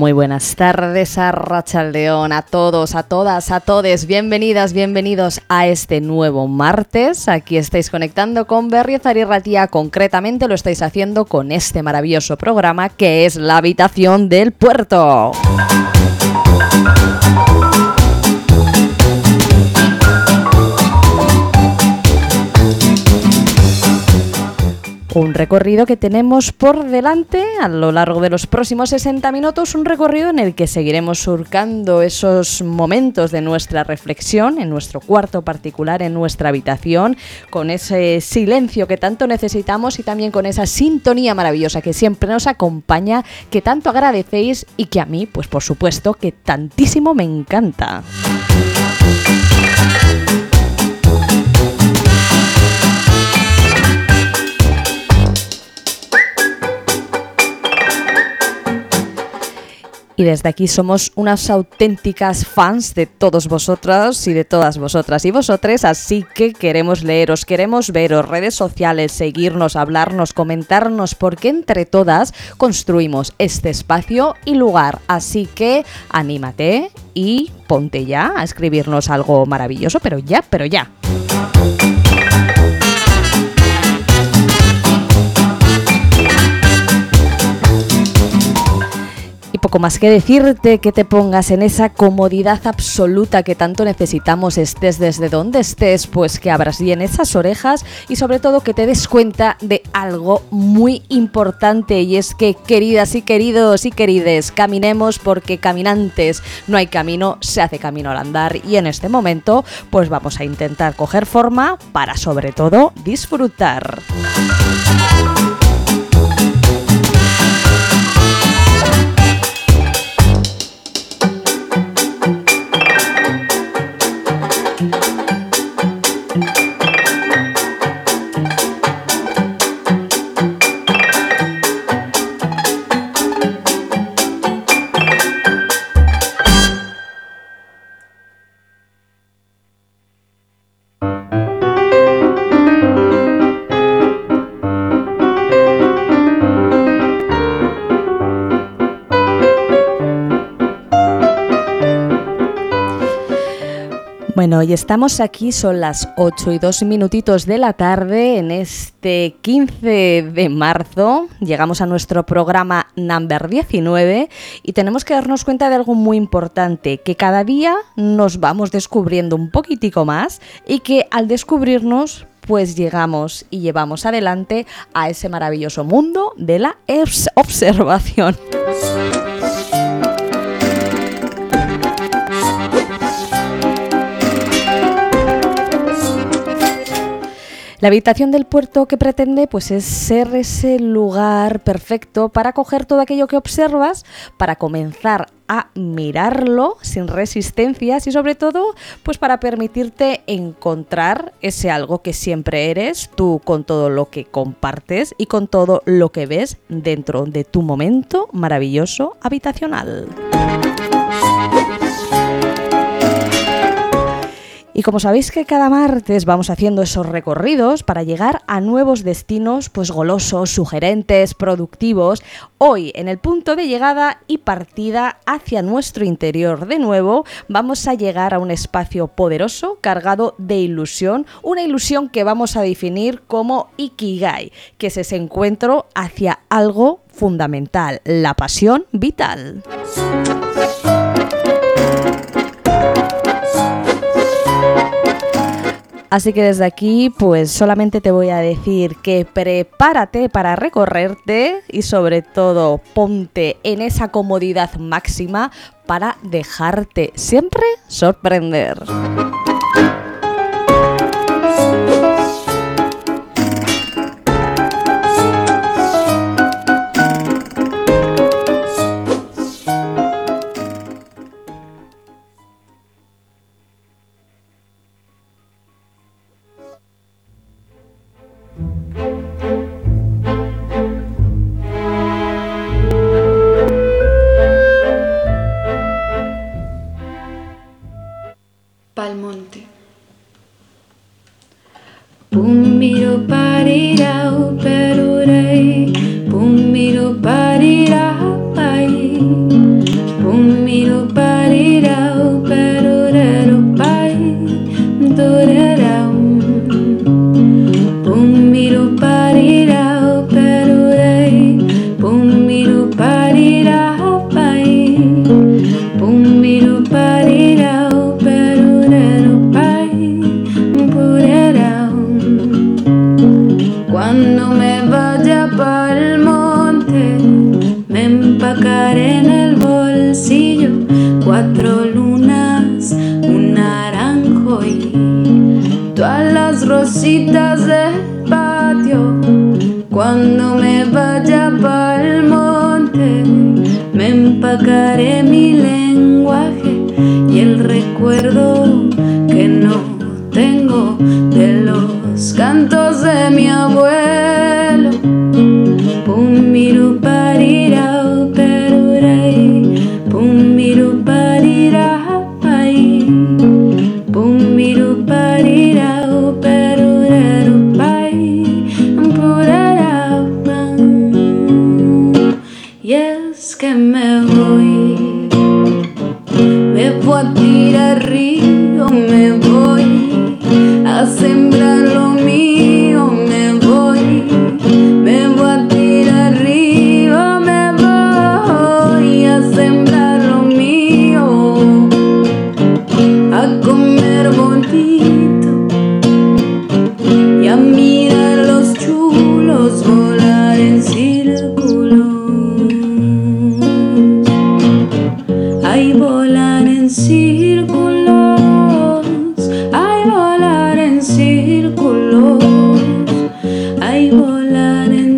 Muy buenas tardes, arratsaldeon a todos, a todas, a todes. Bienvenidas, bienvenidos a este nuevo martes. Aquí estáis conectando con Berriozar y Ratia. Concretamente lo estáis haciendo con este maravilloso programa que es La Habitación del Puerto. Un recorrido que tenemos por delante a lo largo de los próximos 60 minutos, un recorrido en el que seguiremos surcando esos momentos de nuestra reflexión, en nuestro cuarto particular, en nuestra habitación, con ese silencio que tanto necesitamos y también con esa sintonía maravillosa que siempre nos acompaña, que tanto agradecéis y que a mí, pues por supuesto, que tantísimo me encanta. Y desde aquí somos unas auténticas fans de todos vosotros y de todas vosotras y vosotres, así que queremos leeros, queremos veros, redes sociales, seguirnos, hablarnos, comentarnos, porque entre todas construimos este espacio y lugar. Así que anímate y ponte ya a escribirnos algo maravilloso, pero ya, pero ya. Poco más que decirte, que te pongas en esa comodidad absoluta que tanto necesitamos, estés desde donde estés, pues que abras bien esas orejas y sobre todo que te des cuenta de algo muy importante, y es que, queridas y queridos y querides, caminemos, porque caminantes no hay camino, se hace camino al andar, y en este momento pues vamos a intentar coger forma para sobre todo disfrutar. Bueno, y estamos aquí, son las 8:02 de la tarde, en este 15 de marzo. Llegamos a nuestro programa number 19 y tenemos que darnos cuenta de algo muy importante, que cada día nos vamos descubriendo un poquitico más y que al descubrirnos pues llegamos y llevamos adelante a ese maravilloso mundo de la observación. La habitación del puerto que pretende pues es ser ese lugar perfecto para coger todo aquello que observas, para comenzar a mirarlo sin resistencias y sobre todo pues para permitirte encontrar ese algo que siempre eres tú, con todo lo que compartes y con todo lo que ves dentro de tu momento maravilloso habitacional. Y como sabéis que cada martes vamos haciendo esos recorridos para llegar a nuevos destinos, pues golosos, sugerentes, productivos, hoy en el punto de llegada y partida hacia nuestro interior de nuevo, vamos a llegar a un espacio poderoso, cargado de ilusión, una ilusión que vamos a definir como Ikigai, que es ese encuentro hacia algo fundamental, la pasión vital. Así que desde aquí pues solamente te voy a decir que prepárate para recorrerte y sobre todo ponte en esa comodidad máxima para dejarte siempre sorprender. Palmonte. Pummiro parirau perurei, pummiro parirapai, voy. Todas las rositas del patio, cuando me vaya pa'l monte, me empacaré mi lenguaje y el recuerdo que no tengo de los cantos de mi abuelo. Pumiru parirao peruray, pumiru parirapay, pumiru parirao perurerupay, purarapay. Y es que me voy a tirar río, me voy a sembrar lo mío, me voy a tirar río, me voy a sembrar lo mío, a comer bonito y a mirar los chulos volar en círculos. Ay, volar en círculos, ay, volar en círculos, ay, volar en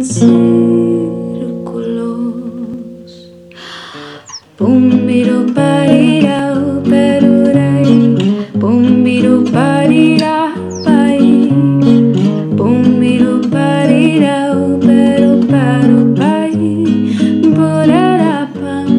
círculos. Pumiru parirao peruray, pumiru parirapay, pumiru parirao perupay, porarapam.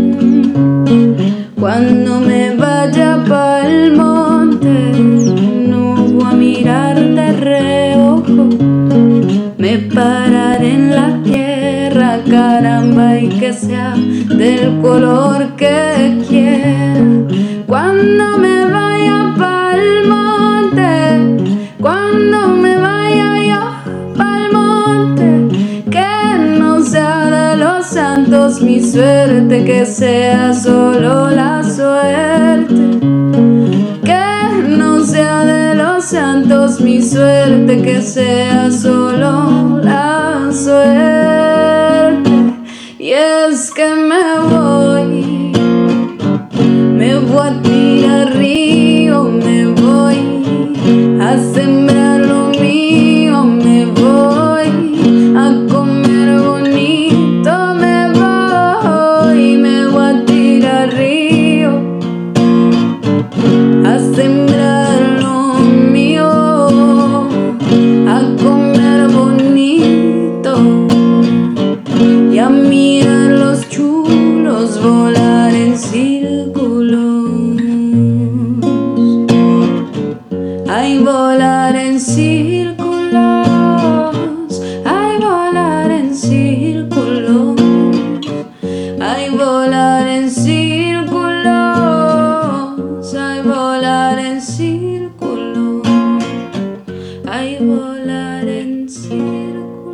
Cuando me vaya pa'l monte, no voy a mirar de reojo, me pararé en la tierra, caramba, y que sea del color que quiera. Cuando me vaya pa'l monte, cuando me vaya yo pa'l monte, que no sea de los santos mi suerte, que sea solo la suerte, que no sea de los santos mi suerte, que sea solo la suerte. Y es que me voy a tirar río, me voy a sembrar lo mío, me voy a comer bonito, me voy a tirar río, a sembrar lo mío, a comer bonito y a mirar los chulos volar en círculos. Ay, volar en círculos, ay, volar en círculos, ay, volar en círculos, ay, volar en círculos, ay, volar en círculos.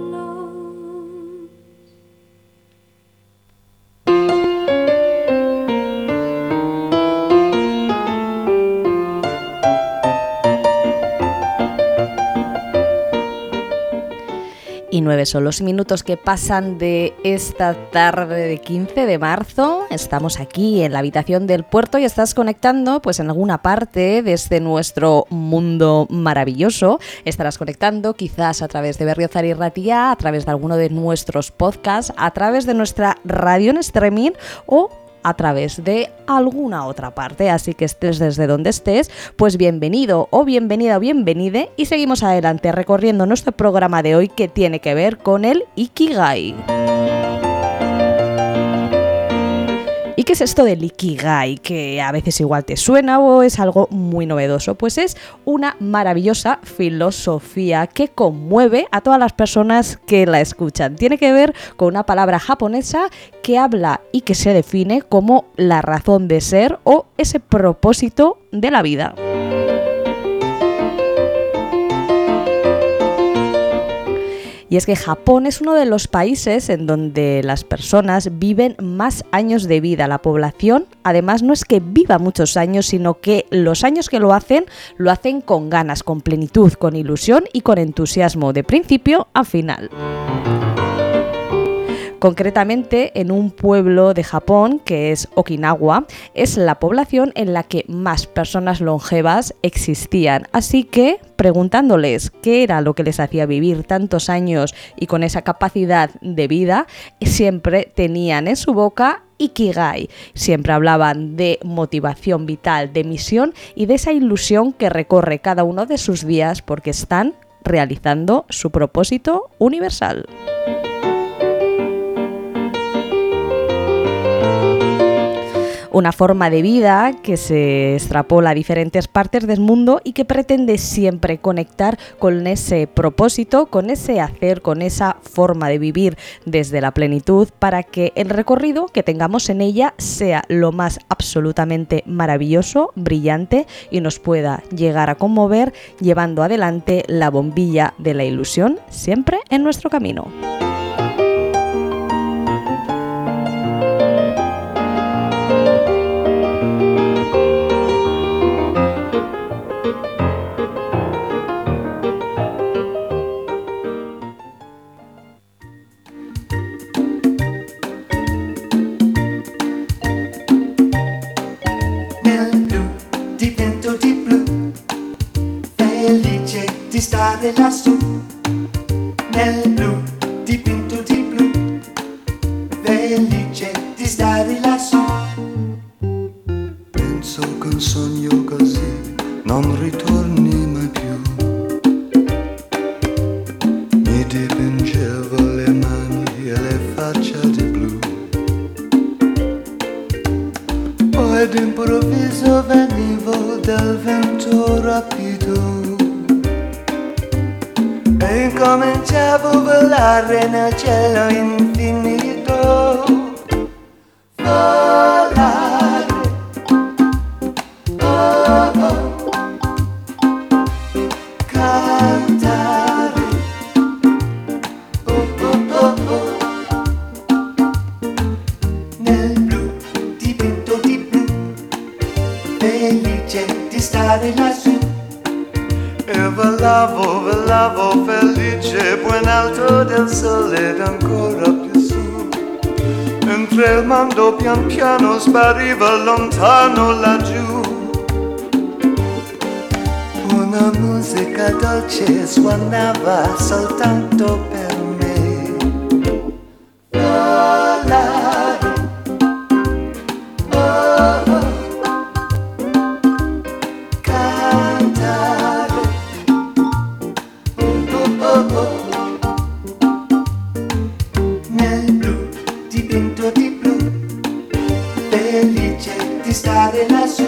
Y 9 son los minutos que pasan de esta tarde de 15 de marzo. Estamos aquí en la habitación del puerto y estás conectando pues en alguna parte desde nuestro mundo maravilloso. Estarás conectando quizás a través de Berriozar y Ratia, a través de alguno de nuestros podcasts, a través de nuestra radio en streaming o a través de alguna otra parte, así que estés desde donde estés, pues bienvenido o bienvenida o bienvenide y seguimos adelante recorriendo nuestro programa de hoy que tiene que ver con el Ikigai. ¿Y qué es esto del Ikigai? Que a veces igual te suena o es algo muy novedoso. Pues es una maravillosa filosofía que conmueve a todas las personas que la escuchan. Tiene que ver con una palabra japonesa que habla y que se define como la razón de ser o ese propósito de la vida. Y es que Japón es uno de los países en donde las personas viven más años de vida. La población, además, no es que viva muchos años, sino que los años que lo hacen con ganas, con plenitud, con ilusión y con entusiasmo, de principio a final. Concretamente, en un pueblo de Japón, que es Okinawa, es la población en la que más personas longevas existían. Así que, preguntándoles qué era lo que les hacía vivir tantos años y con esa capacidad de vida, siempre tenían en su boca Ikigai. Siempre hablaban de motivación vital, de misión y de esa ilusión que recorre cada uno de sus días porque están realizando su propósito universal. Una forma de vida que se extrapola a diferentes partes del mundo y que pretende siempre conectar con ese propósito, con ese hacer, con esa forma de vivir desde la plenitud para que el recorrido que tengamos en ella sea lo más absolutamente maravilloso, brillante y nos pueda llegar a conmover llevando adelante la bombilla de la ilusión siempre en nuestro camino. Stare lassù nel blu, dipinto di blu, felice di stare lassù. Penso che un sogno così non ritorni mai più. Mi dipingevo le mani e le facce di blu, poi d'improvviso venivo dal vento rapido e incominciavo a volare nel cielo infinito. Volare, oh oh, cantare, oh oh oh oh, nel blu, dipinto di blu, felice di stare lassù. E volavo felice, buon alto del sole ed ancora più su. Mentre il mondo pian piano spariva lontano laggiù. Una musica dolce suonava soltanto per me. Volare, oh oh, cantare. Nel blu, dipinto di blu, felice di stare lassù.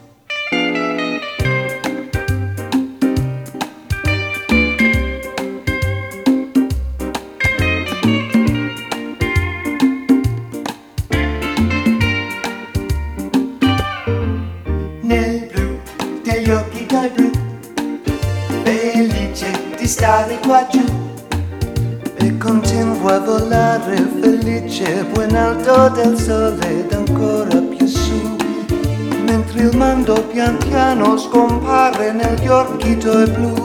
Nel blu degli occhi dai blu, felice di stare qua giù. E continuo a volare felice, buon alto del sole ed ancora più su. Mentre il mondo pian piano scompare negli occhi tuoi blu.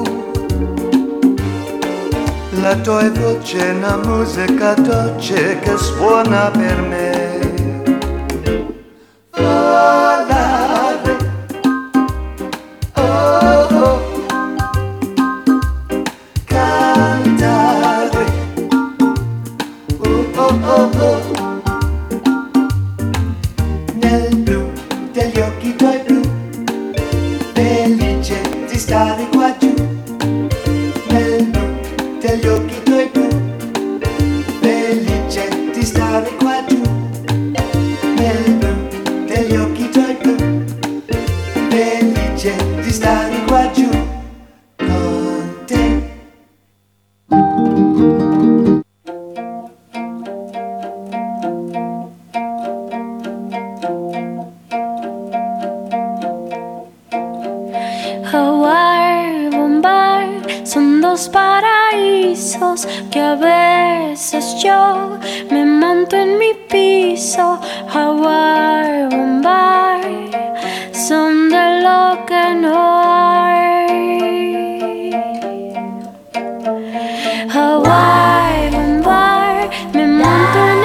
La tua voce è una musica dolce che suona per me. Volare, oh oh, cantare, oh oh oh oh, nel blu degli occhi tuoi blu, felice di stare qua giù. Nel blu degli occhi tuoi blu, felice di stare qua giù. Nel blu degli occhi tuoi blu, felice di stare qua giù con te. Hawái, Bombay son dos paraísos que a veces yo me monto en mi piso. Hawái, Bombay son de lo que no hay. Hawái, Bombay, me monto en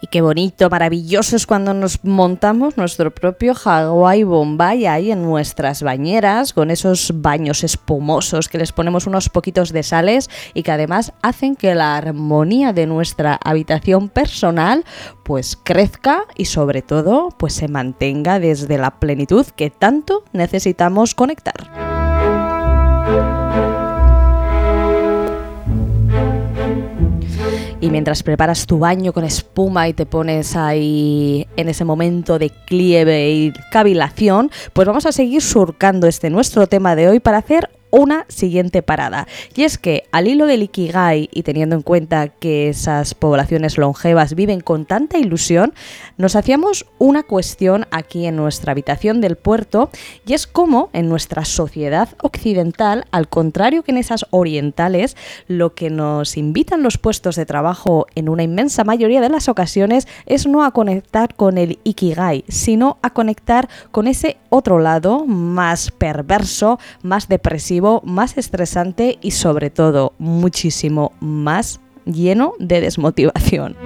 Y qué bonito, maravilloso es cuando nos montamos nuestro propio Hawái Bombay ahí en nuestras bañeras, con esos baños espumosos que les ponemos unos poquitos de sales y que además hacen que la armonía de nuestra habitación personal pues crezca y sobre todo pues se mantenga desde la plenitud que tanto necesitamos conectar. Y mientras preparas tu baño con espuma y te pones ahí en ese momento de clieve y cavilación, pues vamos a seguir surcando nuestro tema de hoy para hacer una siguiente parada. Y es que al hilo del Ikigai y teniendo en cuenta que esas poblaciones longevas viven con tanta ilusión, nos hacíamos una cuestión aquí en nuestra habitación del puerto, y es cómo en nuestra sociedad occidental, al contrario que en esas orientales, lo que nos invitan los puestos de trabajo en una inmensa mayoría de las ocasiones es no a conectar con el Ikigai, sino a conectar con ese otro lado más perverso, más depresivo, más estresante y sobre todo muchísimo más lleno de desmotivación.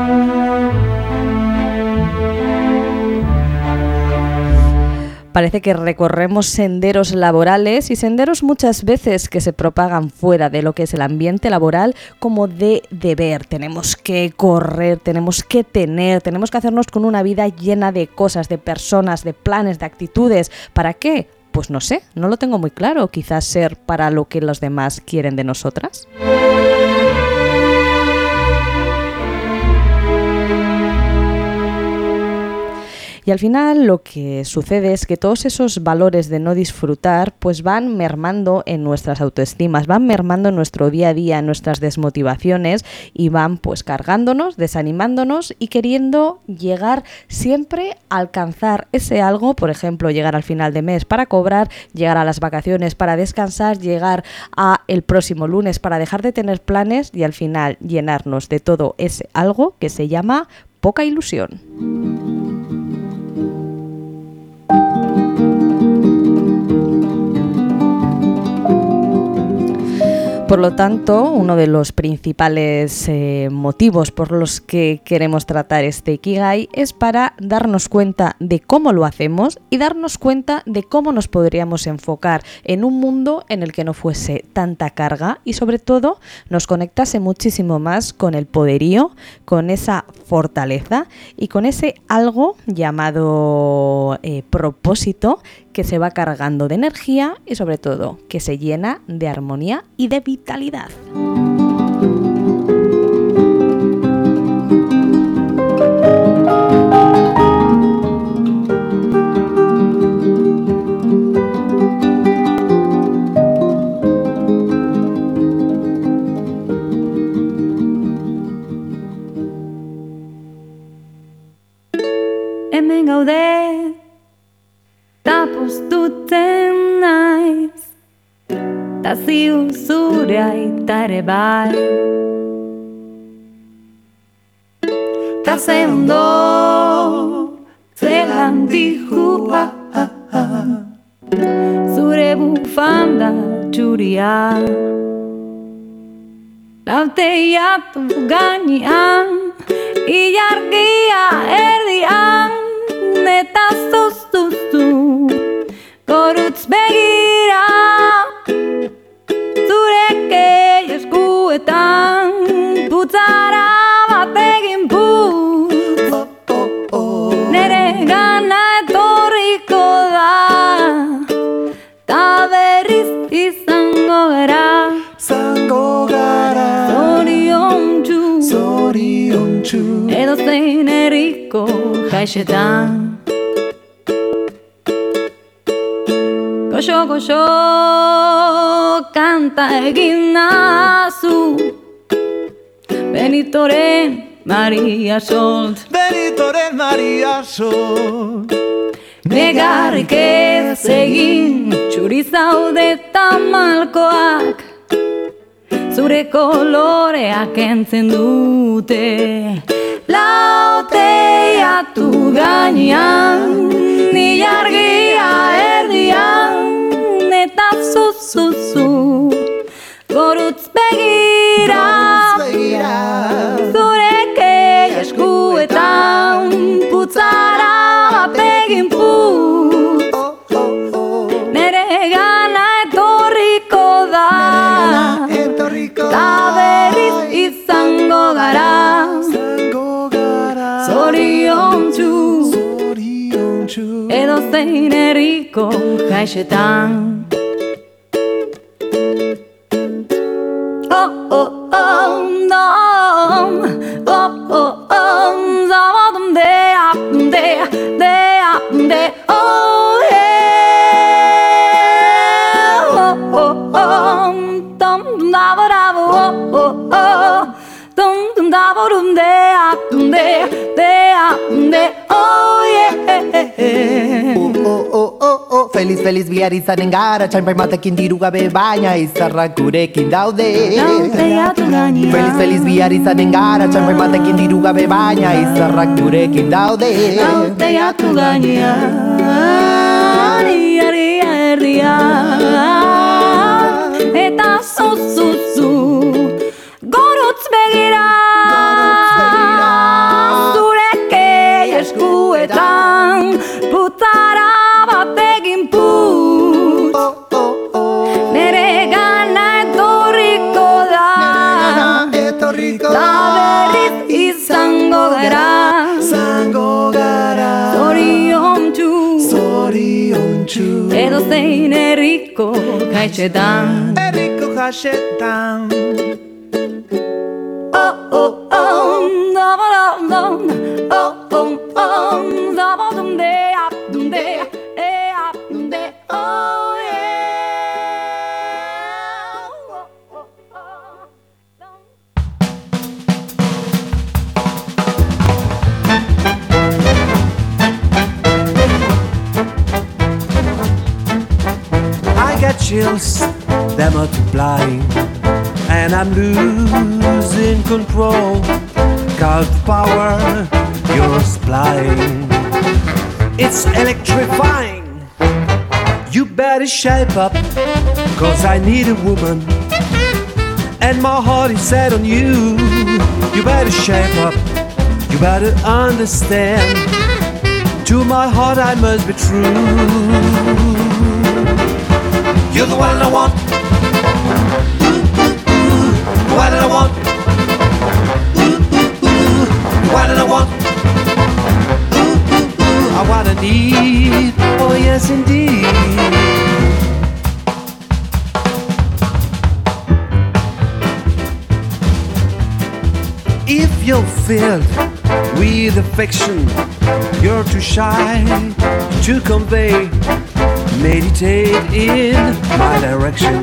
Parece que recorremos senderos laborales y senderos muchas veces que se propagan fuera de lo que es el ambiente laboral como de deber. Tenemos que correr, tenemos que hacernos con una vida llena de cosas, de personas, de planes, de actitudes. ¿Para qué? Pues no sé, no lo tengo muy claro. Quizás ser para lo que los demás quieren de nosotras. Y al final lo que sucede es que todos esos valores de no disfrutar pues van mermando en nuestras autoestimas, van mermando en nuestro día a día, en nuestras desmotivaciones y van pues cargándonos, desanimándonos y queriendo llegar siempre a alcanzar ese algo, por ejemplo, llegar al final de mes para cobrar, llegar a las vacaciones para descansar, llegar a el próximo lunes para dejar de tener planes y al final llenarnos de todo ese algo que se llama poca ilusión. Por lo tanto, uno de los principales motivos por los que queremos tratar este Ikigai es para darnos cuenta de cómo lo hacemos y darnos cuenta de cómo nos podríamos enfocar en un mundo en el que no fuese tanta carga y sobre todo nos conectase muchísimo más con el poderío, con esa fortaleza y con ese algo llamado propósito que se va cargando de energía y sobre todo que se llena de armonía y de vitalidad. Hemen gaude ta poztutzen naiz, ta ziur zure aita ere bai. Ta ze ondo, ze handihua, zure bufanda txuria. Lauteatu gainean, ilargia erdian, eta zuztuzu gorutz begira, zureke eskuetan putzara bat egin putz, nere gana etorriko da, ta berriz izango gara, zoriontsu, edo zein herriko jaixetan. Goxo, goxo, kanta egin nazu, Benitoren Maria Solt. Benitoren Maria Solt. Negarrik ez egin, txuri zaude tamalkoak, zure koloreak entzen dute. Lauteatu gainean, ilargia erdian, eta zuzuzu gorutz begira, zureke eskuetan edo zein herriko kaixetan. Oh, oh, oh, no. Oh, oh, oh, zabadum dea, dea, dea, de, oh, yeah. Oh, oh, oh, dum, dum, da, ba, da, ba, oh, oh, oh. Dum, dum, da, ba, dum, dea, dea, dea, de, oh, yeah. Feliz, feliz bihar izanen gara, txainpai matekin diru gabe baina izarrak gurekin daude. Lauteatu gainean. Feliz, feliz bihar izanen gara, txainpai matekin diru gabe baina izarrak gurekin daude. Lauteatu gainean, ia erdia, eta zuzuzu, gorotz begira, zureke eskuetan, putara batekin put, nere gana etorriko da, da berriz izango gara, zoriontsu, edo zein herriko kaixetan. Oh, oh, oh, da ba da da, oh, oh, oh, da ba dum de up, dum de, up, dum de, oh yeah. Oh, oh, oh, dum. I got chills, they're multiplying, and I'm losing control. Cult power, you're supplying. It's electrifying. You better shape up, 'cause I need a woman, and my heart is set on you. You better shape up, you better understand. To my heart I must be true. You're the one I want. The one that I want. The one that I want. I want to need. Oh yes indeed. If you're filled with affection, you're too shy to convey. Meditate in my direction.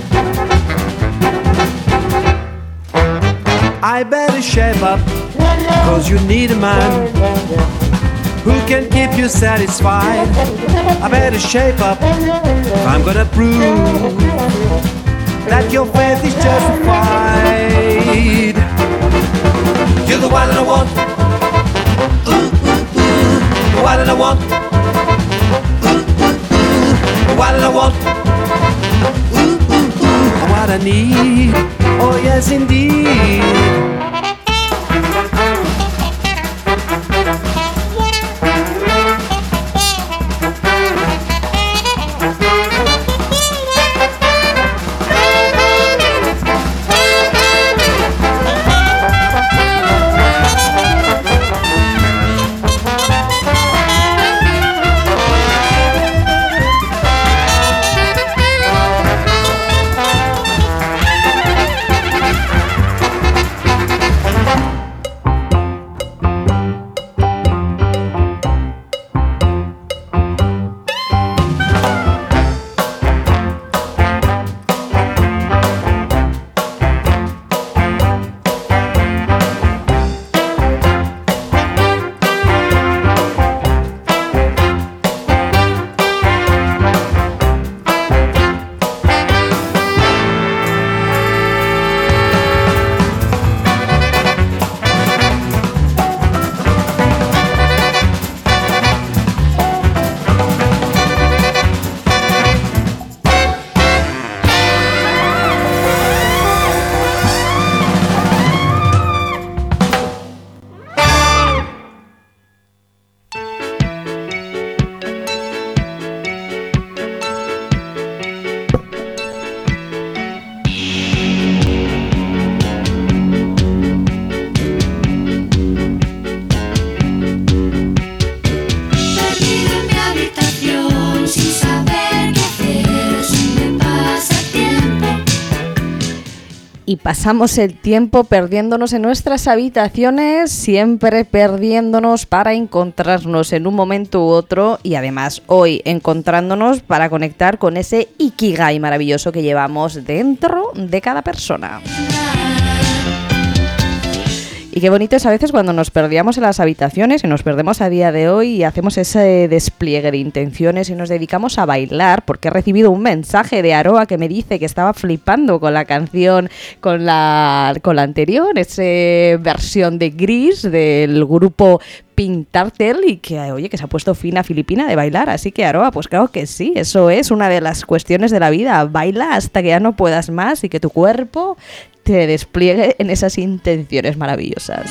I better shape up, 'cause you need a man who can keep you satisfied. I better shape up, I'm gonna prove that your faith is justified. You're the one that I want. The one that I want. What I want, what I need, oh yes indeed. y pasamos el tiempo perdiéndonos en nuestras habitaciones, siempre perdiéndonos para encontrarnos en un momento u otro y además hoy encontrándonos para conectar con ese Ikigai maravilloso que llevamos dentro de cada persona. Y qué bonito es a veces cuando nos perdíamos en las habitaciones y nos perdemos a día de hoy y hacemos ese despliegue de intenciones y nos dedicamos a bailar, porque he recibido un mensaje de Aroa que me dice que estaba flipando con la canción, con la anterior, esa versión de Gris del grupo Pink Turtle y que, oye, que se ha puesto fina filipina de bailar, así que Aroa, pues claro que sí, eso es una de las cuestiones de la vida, baila hasta que ya no puedas más y que tu cuerpo te despliegue en esas intenciones maravillosas.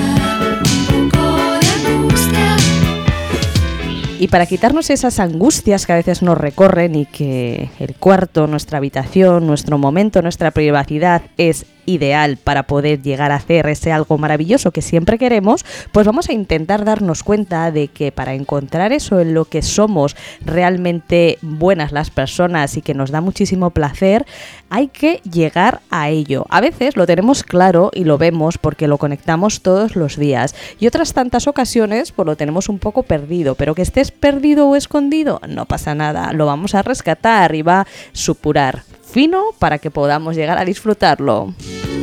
Y para quitarnos esas angustias que a veces nos recorren y que el cuarto, nuestra habitación, nuestro momento, nuestra privacidad es ideal para poder llegar a hacer ese algo maravilloso que siempre queremos, pues vamos a intentar darnos cuenta de que para encontrar eso en lo que somos realmente buenas las personas y que nos da muchísimo placer, hay que llegar a ello. A veces lo tenemos claro y lo vemos porque lo conectamos todos los días y otras tantas ocasiones pues lo tenemos un poco perdido, pero que estés perdido o escondido, no pasa nada, lo vamos a rescatar y va a supurar fino para que podamos llegar a disfrutarlo.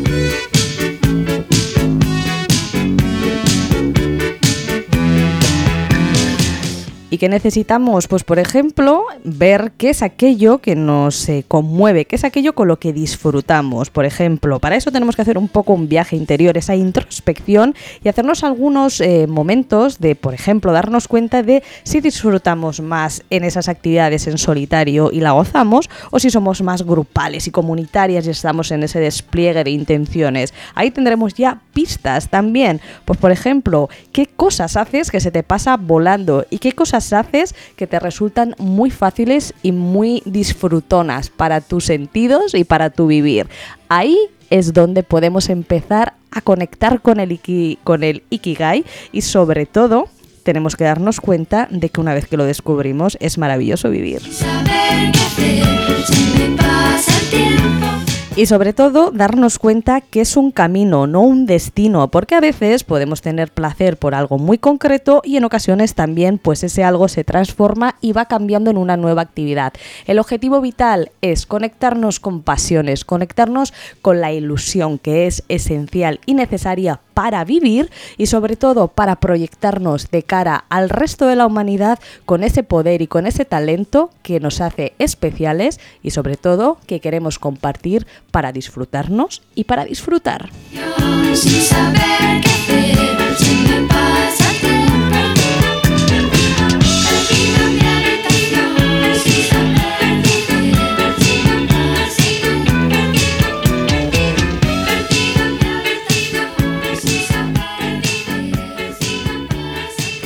¿Y qué necesitamos? Pues por ejemplo, ver qué es aquello que nos conmueve, qué es aquello con lo que disfrutamos. Por ejemplo, para eso tenemos que hacer un poco un viaje interior, esa introspección y hacernos algunos momentos de, por ejemplo, darnos cuenta de si disfrutamos más en esas actividades en solitario y la gozamos o si somos más grupales y comunitarias y estamos en ese despliegue de intenciones. Ahí tendremos ya pistas también. Pues por ejemplo, ¿qué cosas haces que se te pasa volando y qué cosas haces que te resultan muy fáciles y muy disfrutonas para tus sentidos y para tu vivir? Ahí es donde podemos empezar a conectar con el Ikigai y sobre todo tenemos que darnos cuenta de que una vez que lo descubrimos es maravilloso vivir. Saber qué hacer, se me pasa el tiempo. Y sobre todo darnos cuenta que es un camino, no un destino, porque a veces podemos tener placer por algo muy concreto y en ocasiones también pues ese algo se transforma y va cambiando en una nueva actividad. El objetivo vital es conectarnos con pasiones, conectarnos con la ilusión que es esencial y necesaria para vivir y sobre todo para proyectarnos de cara al resto de la humanidad con ese poder y con ese talento que nos hace especiales y sobre todo que queremos compartir para disfrutarnos y para disfrutar. Yo, sin saber qué hacer, se me pasa el tiempo. Perdido en mi habitación, sin saber qué hacer, se me pasa el tiempo. Perdido en mi habitación, sin saber qué hacer, se me pasa el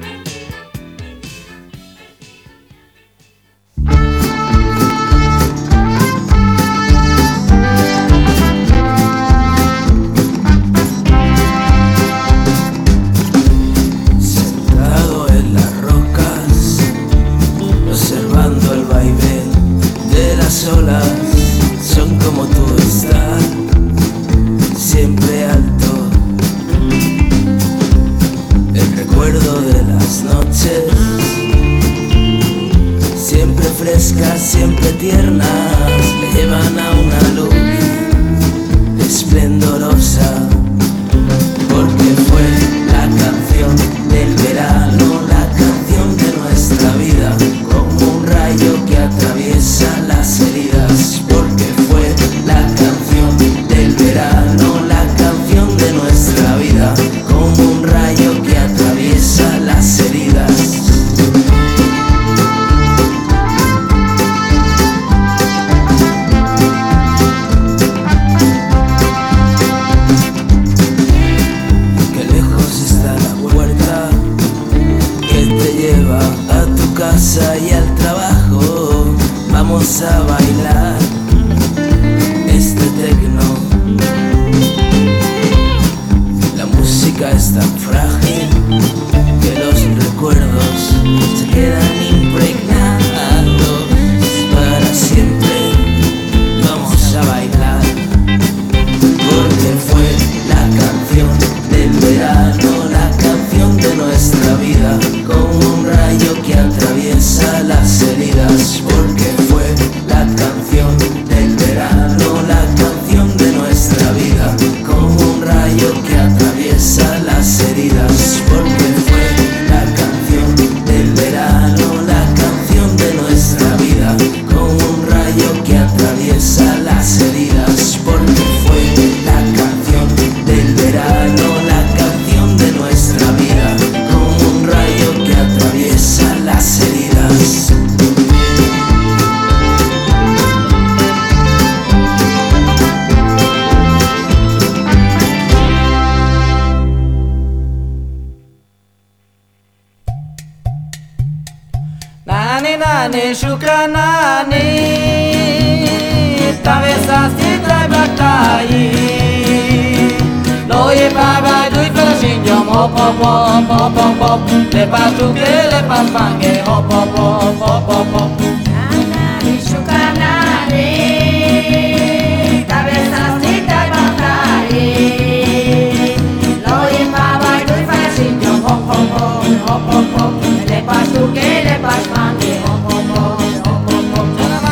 solas son como tú estar siempre alto. El recuerdo de las noches siempre frescas, siempre tiernas, me llevan a una luz esplendorosa, porque fue la canción del verano, la canción de nuestra vida, como un rayo que atraviesa las heridas, porque fue la canción del verano, la canción de nuestra vida, como un rayo que atraviesa las heridas. Qué lejos está la puerta que te lleva a tu casa y al trabajo. Vamos a bailar este tecno. La música es tan frágil que los recuerdos se quedan impregnados para siempre. Vamos a bailar. Nani nani shukanani Tavesa sidra batai Loye baba dui flashinho hop hop hop hop hop hop Le patuke le paspange hop hop hop hop hop hop Nani shukanani Tavesa sidra batai Loye baba dui flashinho hop hop hop hop hop hop Le patuke le paspange hop hop hop hop hop hop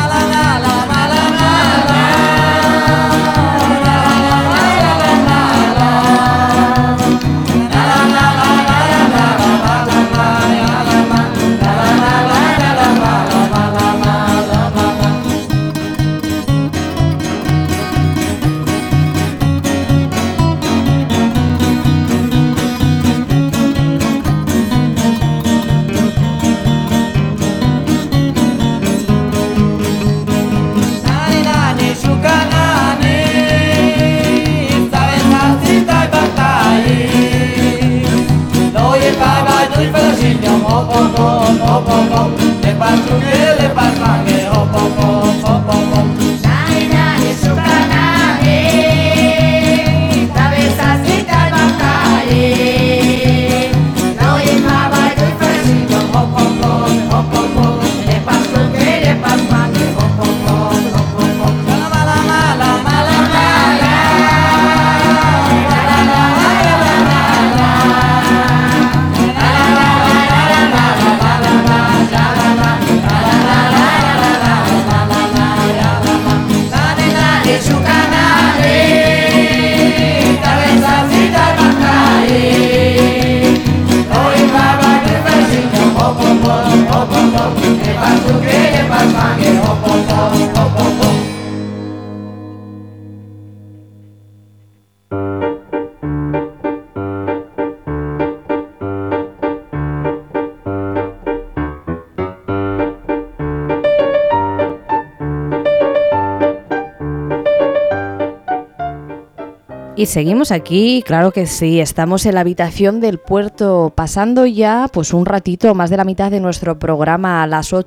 Y seguimos aquí, claro que sí, estamos en la habitación del puerto, pasando ya pues un ratito, más de la mitad de nuestro programa a las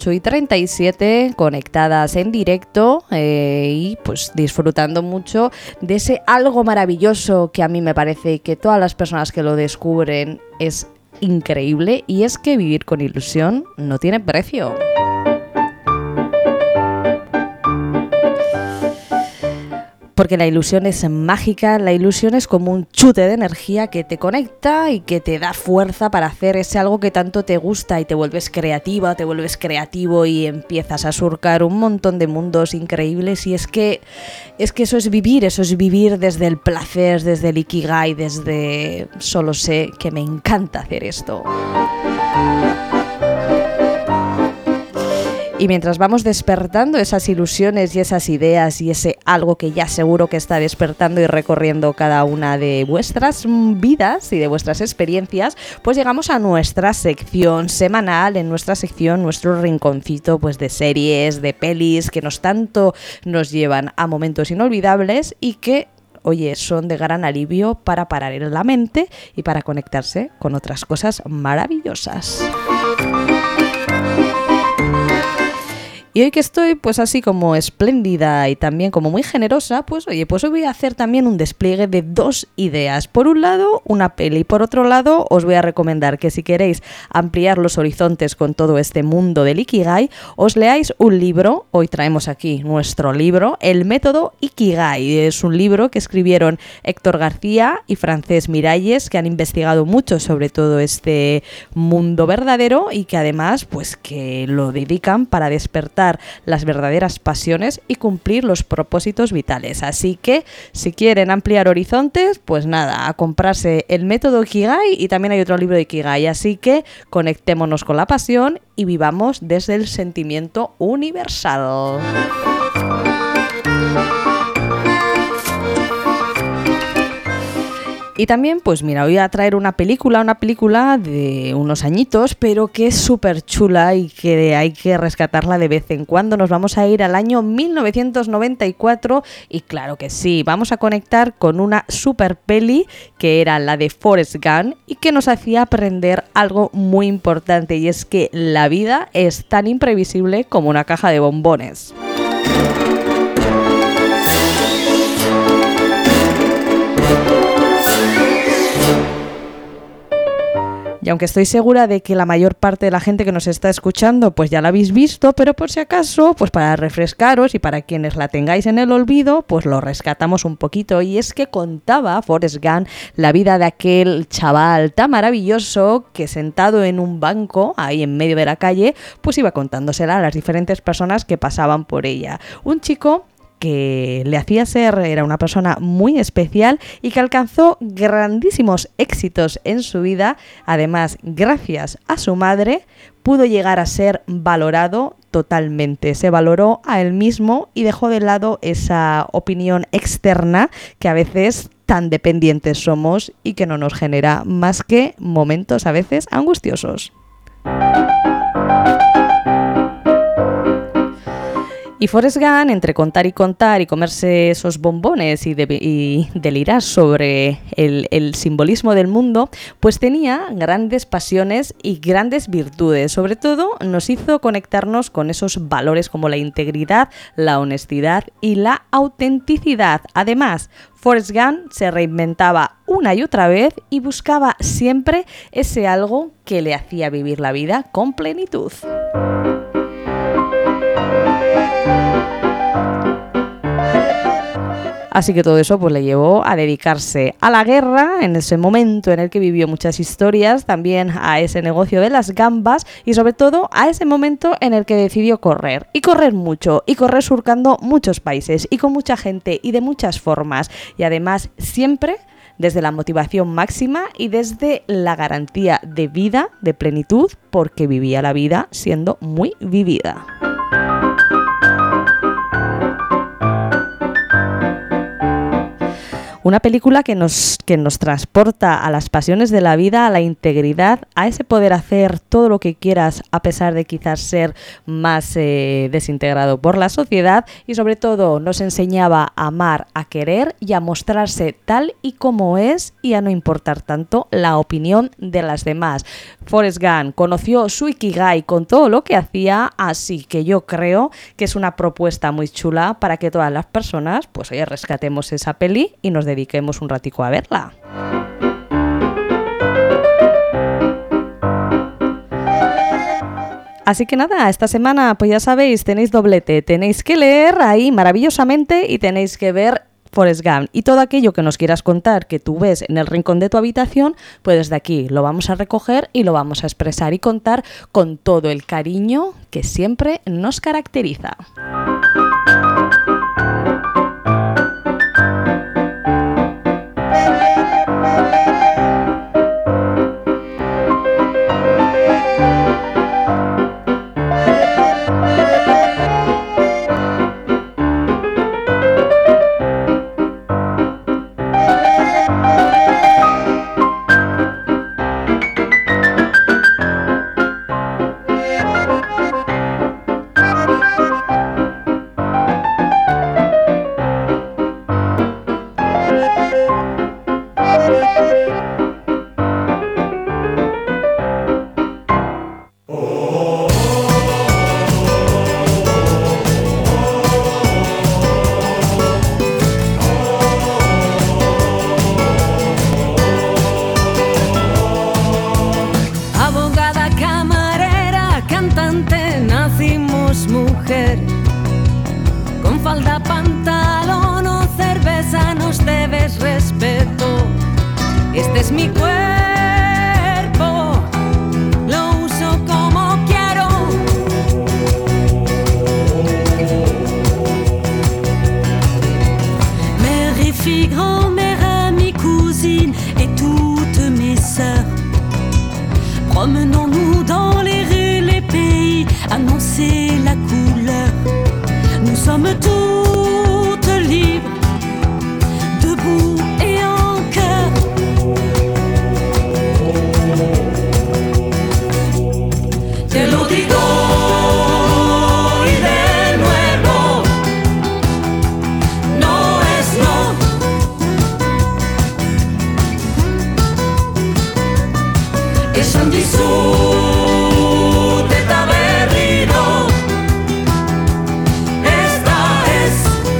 8:37, conectadas en directo y pues disfrutando mucho de ese algo maravilloso que a mí me parece que todas las personas que lo descubren es increíble, y es que vivir con ilusión no tiene precio. Porque la ilusión es mágica, la ilusión es como un chute de energía que te conecta y que te da fuerza para hacer ese algo que tanto te gusta, y te vuelves creativa, te vuelves creativo y empiezas a surcar un montón de mundos increíbles. Y es que eso es vivir desde el placer, desde el ikigai, desde solo sé que me encanta hacer esto. Y mientras vamos despertando esas ilusiones y esas ideas y ese algo que ya seguro que está despertando y recorriendo cada una de vuestras vidas y de vuestras experiencias, pues llegamos a nuestra sección semanal, en nuestra sección, nuestro rinconcito pues de series, de pelis que tanto nos llevan a momentos inolvidables y que, oye, son de gran alivio para parar en la mente y para conectarse con otras cosas maravillosas. Y hoy que estoy pues así como espléndida y también como muy generosa, pues oye, pues hoy voy a hacer también un despliegue de dos ideas. Por un lado, una peli. Por otro lado, os voy a recomendar que si queréis ampliar los horizontes con todo este mundo del Ikigai, os leáis un libro. Hoy traemos aquí nuestro libro, El método Ikigai. Es un libro que escribieron Héctor García y Francesc Miralles, que han investigado mucho sobre todo este mundo verdadero y que además pues que lo dedican para despertar las verdaderas pasiones y cumplir los propósitos vitales. Así que si quieren ampliar horizontes, pues nada, a comprarse El método Ikigai, y también hay otro libro de Ikigai. Así que conectémonos con la pasión y vivamos desde el sentimiento universal. Y también, pues mira, voy a traer una película de unos añitos, pero que es súper chula y que hay que rescatarla de vez en cuando. Nos vamos a ir al año 1994 y claro que sí, vamos a conectar con una super peli que era la de Forrest Gump y que nos hacía aprender algo muy importante, y es que la vida es tan imprevisible como una caja de bombones. Y aunque estoy segura de que la mayor parte de la gente que nos está escuchando pues ya la habéis visto, pero por si acaso, pues para refrescaros y para quienes la tengáis en el olvido, pues lo rescatamos un poquito. Y es que contaba Forrest Gump la vida de aquel chaval tan maravilloso que sentado en un banco ahí en medio de la calle, pues iba contándosela a las diferentes personas que pasaban por ella. Un chico que le hacía ser, era una persona muy especial y que alcanzó grandísimos éxitos en su vida. Además, gracias a su madre, pudo llegar a ser valorado totalmente. Se valoró a él mismo y dejó de lado esa opinión externa que a veces tan dependientes somos y que no nos genera más que momentos a veces angustiosos. Y Forrest Gump, entre contar y comerse esos bombones y delirar sobre el simbolismo del mundo, pues tenía grandes pasiones y grandes virtudes. Sobre todo nos hizo conectarnos con esos valores como la integridad, la honestidad y la autenticidad. Además, Forrest Gump se reinventaba una y otra vez y buscaba siempre ese algo que le hacía vivir la vida con plenitud. Así que todo eso pues le llevó a dedicarse a la guerra en ese momento en el que vivió muchas historias, también a ese negocio de las gambas y sobre todo a ese momento en el que decidió correr. Y correr mucho, y correr surcando muchos países y con mucha gente y de muchas formas. Y además siempre desde la motivación máxima y desde la garantía de vida, de plenitud, porque vivía la vida siendo muy vivida. Una película que nos transporta a las pasiones de la vida, a la integridad, a ese poder hacer todo lo que quieras a pesar de quizás ser más desintegrado por la sociedad, y sobre todo nos enseñaba a amar, a querer y a mostrarse tal y como es y a no importar tanto la opinión de las demás. Forrest Gump conoció su Ikigai con todo lo que hacía, así que yo creo que es una propuesta muy chula para que todas las personas pues oye, rescatemos esa peli y nos dediquemos un ratico a verla. Así que nada, esta semana pues ya sabéis, tenéis doblete, tenéis que leer ahí maravillosamente y tenéis que ver Forrest Gump. Y todo aquello que nos quieras contar que tú ves en el rincón de tu habitación, pues desde aquí lo vamos a recoger y lo vamos a expresar y contar con todo el cariño que siempre nos caracteriza. Promenons-nous dans les rues, les pays, annoncer la couleur. Nous sommes toutes libres, debout et en cœur. digo y de nuevo, no es no. Esan dizut eta berriro, ez da ez.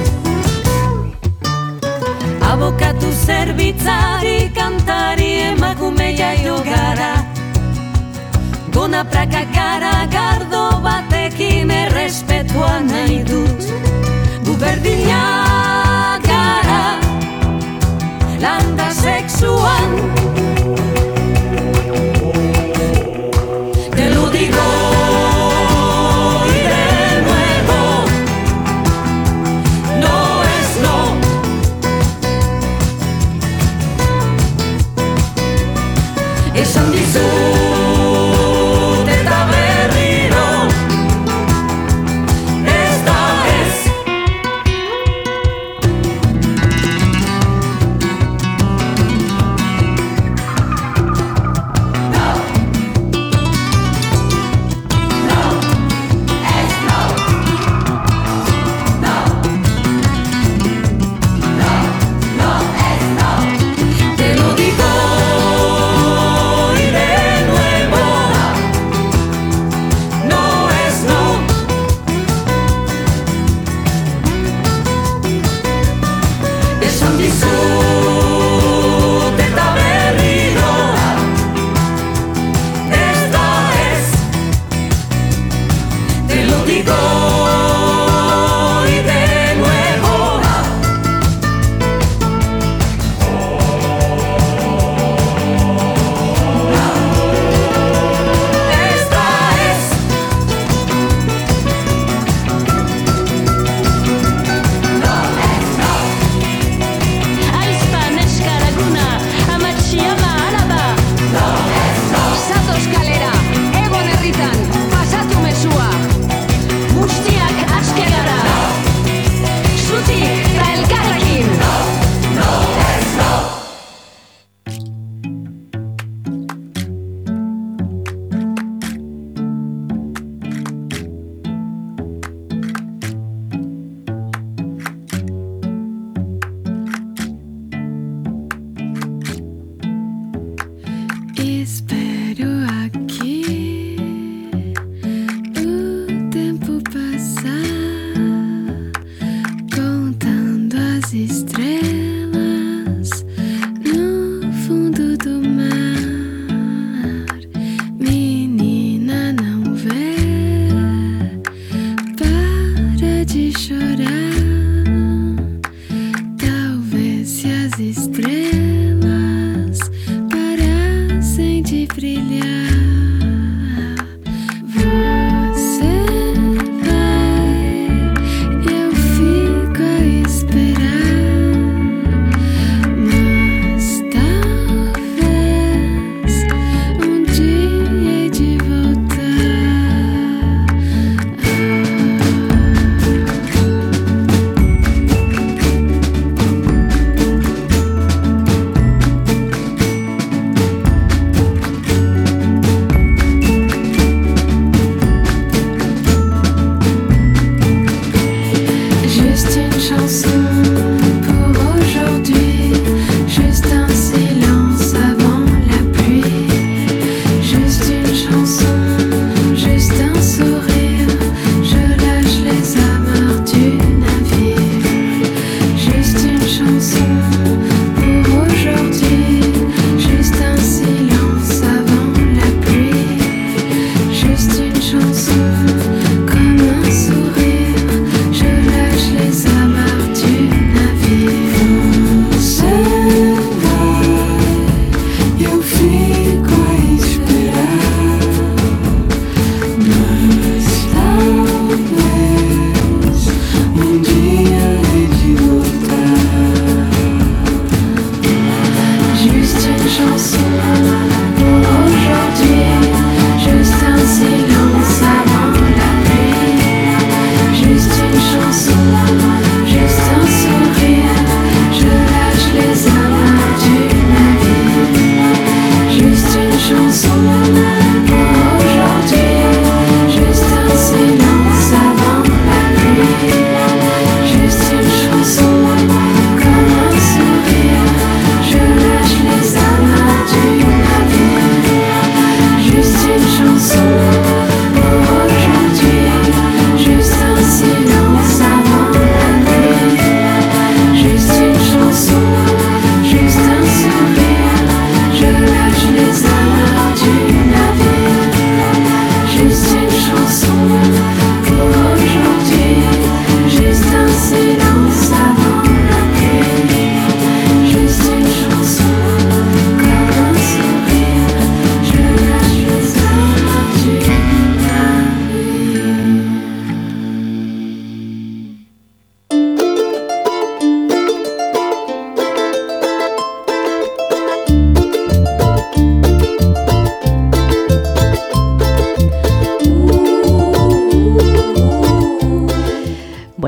Abokatu zerbitzari, kantari, emakume jaio gara, gona praka gara, gardo batekin errespetua nahi dut. Gu berdinak gara, landa sexuan. Te lo digo y de nuevo, no es no. Esan dizut eta berriro, ez da ez.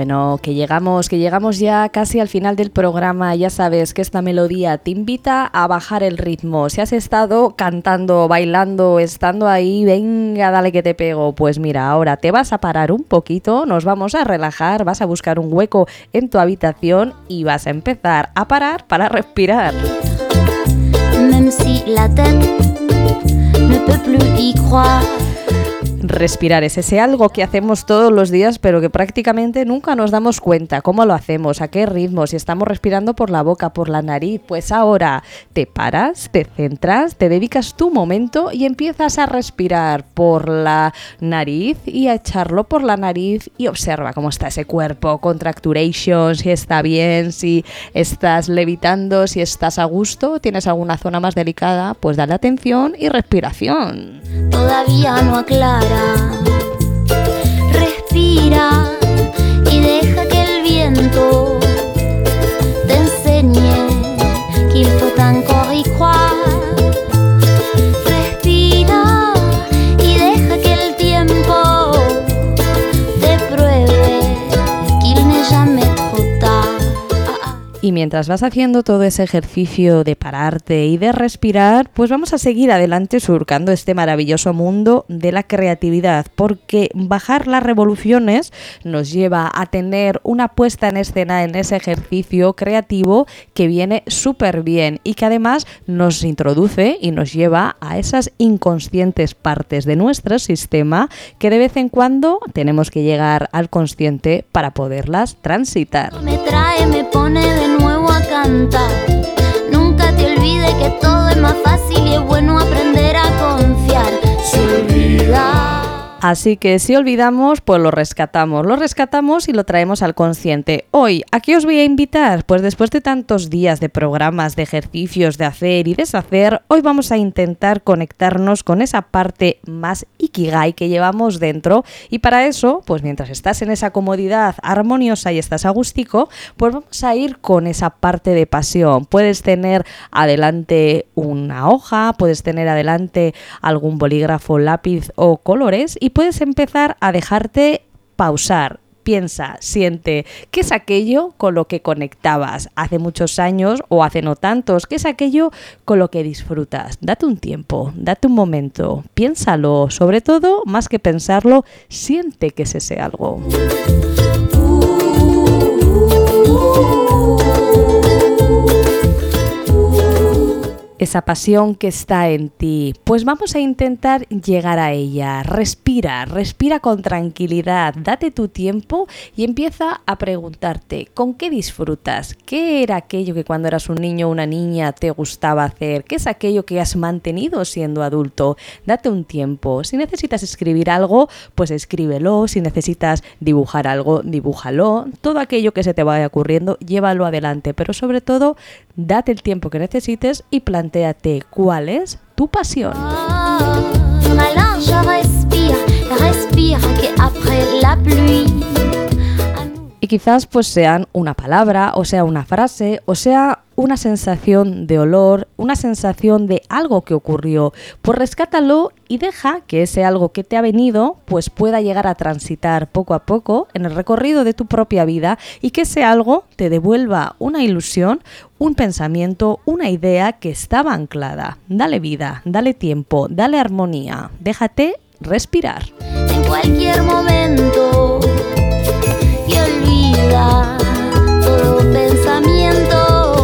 Bueno, que llegamos ya casi al final del programa. Ya sabes que esta melodía te invita a bajar el ritmo. Si has estado cantando, bailando, estando ahí, venga, dale que te pego. Pues mira, ahora te vas a parar un poquito, nos vamos a relajar, vas a buscar un hueco en tu habitación y vas a empezar a parar para respirar. Même si la tête ne peut plus y croire. Respirar es ese algo que hacemos todos los días, pero que prácticamente nunca nos damos cuenta cómo lo hacemos, a qué ritmo, si estamos respirando por la boca, por la nariz. Pues ahora te paras, te centras, te dedicas tu momento y empiezas a respirar por la nariz y a echarlo por la nariz y observa cómo está ese cuerpo, contracturation, si está bien, si estás levitando, si estás a gusto, tienes alguna zona más delicada, pues dale atención y respiración. Todavía no aclara. Respira y deja que el viento te enseñe qu'il faut encore y croire. Respira y deja que el tiempo te pruebe qu'il n'est jamais trop tard. Y mientras vas haciendo todo ese ejercicio de pararte y de respirar, pues vamos a seguir adelante surcando este maravilloso mundo de la creatividad, porque bajar las revoluciones nos lleva a tener una puesta en escena en ese ejercicio creativo que viene súper bien y que además nos introduce y nos lleva a esas inconscientes partes de nuestro sistema que de vez en cuando tenemos que llegar al consciente para poderlas transitar. Me trae, me pone de nuevo a cantar. Nunca te olvides que todo es más fácil y es bueno aprender a confiar. Se olvida. Así que si olvidamos, pues lo rescatamos y lo traemos al consciente. Hoy, ¿a qué os voy a invitar? Pues después de tantos días de programas, de ejercicios, de hacer y deshacer, hoy vamos a intentar conectarnos con esa parte más ikigai que llevamos dentro y para eso, pues mientras estás en esa comodidad armoniosa y estás a gustico, pues vamos a ir con esa parte de pasión. Puedes tener adelante una hoja, puedes tener adelante algún bolígrafo, lápiz o colores y puedes empezar a dejarte pausar. Piensa, siente, ¿qué es aquello con lo que conectabas hace muchos años o hace no tantos? ¿Qué es aquello con lo que disfrutas? Date un tiempo, date un momento, piénsalo, sobre todo, más que pensarlo, siente que es ese algo. Esa pasión que está en ti, pues vamos a intentar llegar a ella. Respira con tranquilidad, date tu tiempo y empieza a preguntarte ¿con qué disfrutas? ¿Qué era aquello que cuando eras un niño o una niña te gustaba hacer? ¿Qué es aquello que has mantenido siendo adulto? Date un tiempo. Si necesitas escribir algo, pues escríbelo. Si necesitas dibujar algo, dibújalo. Todo aquello que se te vaya ocurriendo, llévalo adelante, pero sobre todo, date el tiempo que necesites y plantéate cuál es tu pasión. Y quizás pues sean una palabra, o sea una frase, o sea una sensación de olor, una sensación de algo que ocurrió. Pues rescátalo y deja que ese algo que te ha venido pues pueda llegar a transitar poco a poco en el recorrido de tu propia vida y que ese algo te devuelva una ilusión, un pensamiento, una idea que estaba anclada. Dale vida, dale tiempo, dale armonía, déjate respirar. En cualquier momento y olvida todo pensamiento.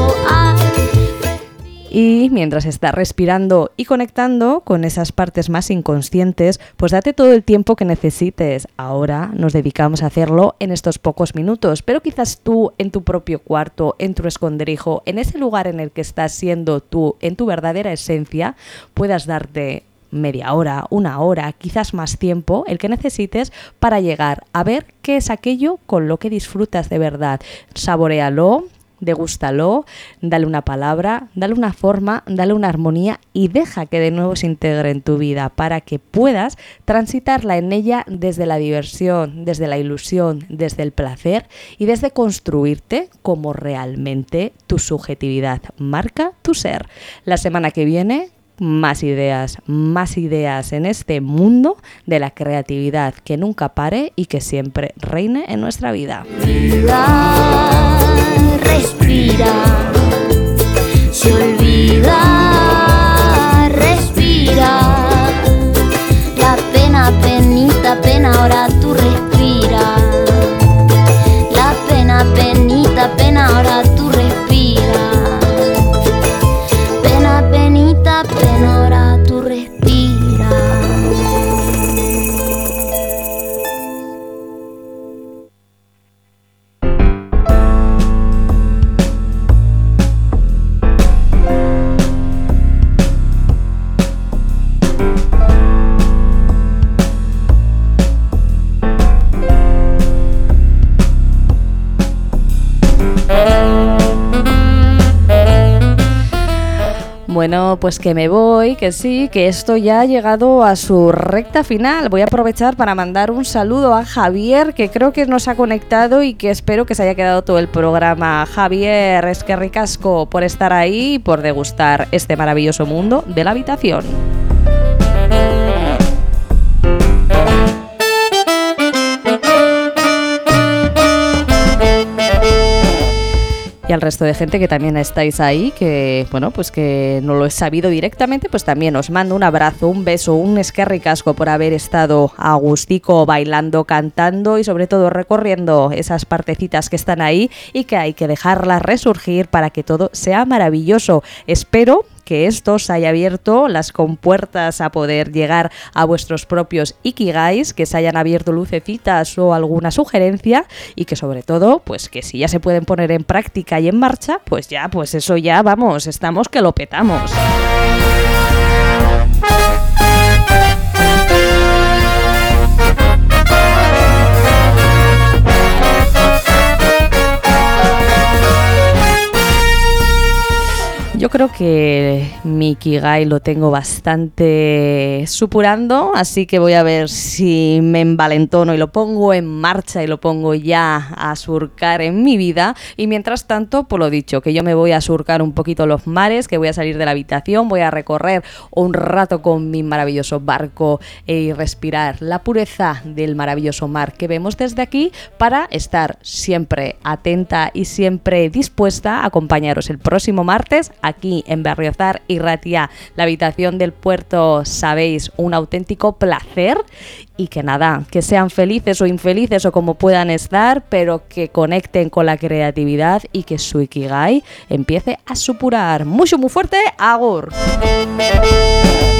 Y mientras estás respirando y conectando con esas partes más inconscientes, pues date todo el tiempo que necesites. Ahora nos dedicamos a hacerlo en estos pocos minutos, pero quizás tú en tu propio cuarto, en tu escondrijo, en ese lugar en el que estás siendo tú, en tu verdadera esencia, puedas darte media hora, una hora, quizás más tiempo, el que necesites para llegar a ver qué es aquello con lo que disfrutas de verdad. Saboréalo, degústalo, dale una palabra, dale una forma, dale una armonía y deja que de nuevo se integre en tu vida para que puedas transitarla en ella desde la diversión, desde la ilusión, desde el placer y desde construirte como realmente tu subjetividad marca tu ser. La semana que viene más ideas en este mundo de la creatividad, que nunca pare y que siempre reine en nuestra vida. Respira, se olvida, respira. La pena, penita, pena, ahora tú respira. La pena, penita, pena, ahora tú respira. Pena, penita, pena, ahora tú respira. Bueno, pues que me voy, que sí, que esto ya ha llegado a su recta final. Voy a aprovechar para mandar un saludo a Javier, que creo que nos ha conectado y que espero que se haya quedado todo el programa. Javier, es que ricasco por estar ahí y por degustar este maravilloso mundo de la habitación. Y al resto de gente que también estáis ahí, que bueno, pues que no lo he sabido directamente, pues también os mando un abrazo, un beso, un esquerricasco por haber estado a gustico bailando, cantando y sobre todo recorriendo esas partecitas que están ahí y que hay que dejarlas resurgir para que todo sea maravilloso. Espero que esto os haya abierto las compuertas a poder llegar a vuestros propios ikigais, que se hayan abierto lucecitas o alguna sugerencia y que sobre todo, pues que si ya se pueden poner en práctica y en marcha, pues ya, pues eso ya, vamos, estamos que lo petamos. Yo creo que mi Ikigai lo tengo bastante supurando, así que voy a ver si me envalentono y lo pongo en marcha y lo pongo ya a surcar en mi vida. Y mientras tanto, por lo dicho, que yo me voy a surcar un poquito los mares, que voy a salir de la habitación, voy a recorrer un rato con mi maravilloso barco y respirar la pureza del maravilloso mar que vemos desde aquí para estar siempre atenta y siempre dispuesta a acompañaros el próximo martes aquí en Berriozar y Ratia, la habitación del puerto, sabéis, un auténtico placer y que nada, que sean felices o infelices o como puedan estar, pero que conecten con la creatividad y que su Ikigai empiece a supurar. Mucho, muy fuerte, agur.